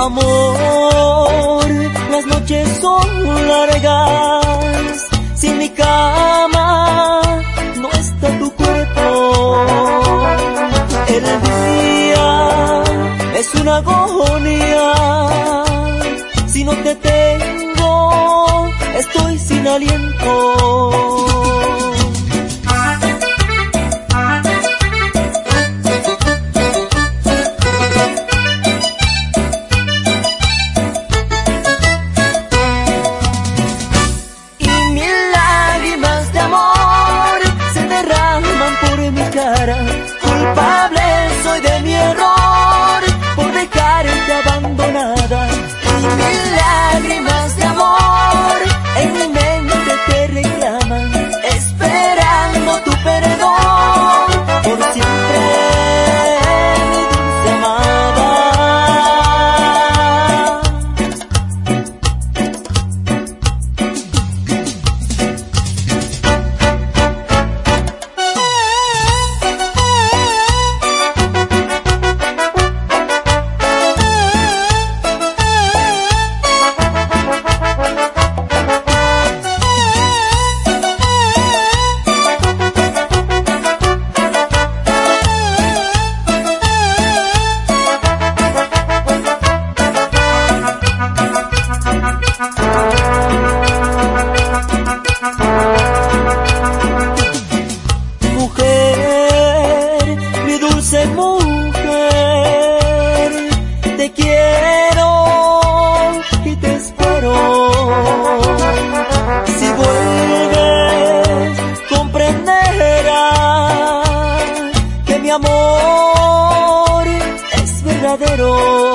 amor, las noches son largas, sin mi cama no está tu cuerpo. El día es una agonía, si no te tengo estoy sin aliento. Culpable soy de mi error por dejarte abandonada, y mis lágrimas de amor en mi mente te reclaman, esperando tu perdón por siempre, mi dulce amada. Mujer, te quiero y te espero. Si vuelves, comprenderás que mi amor es verdadero.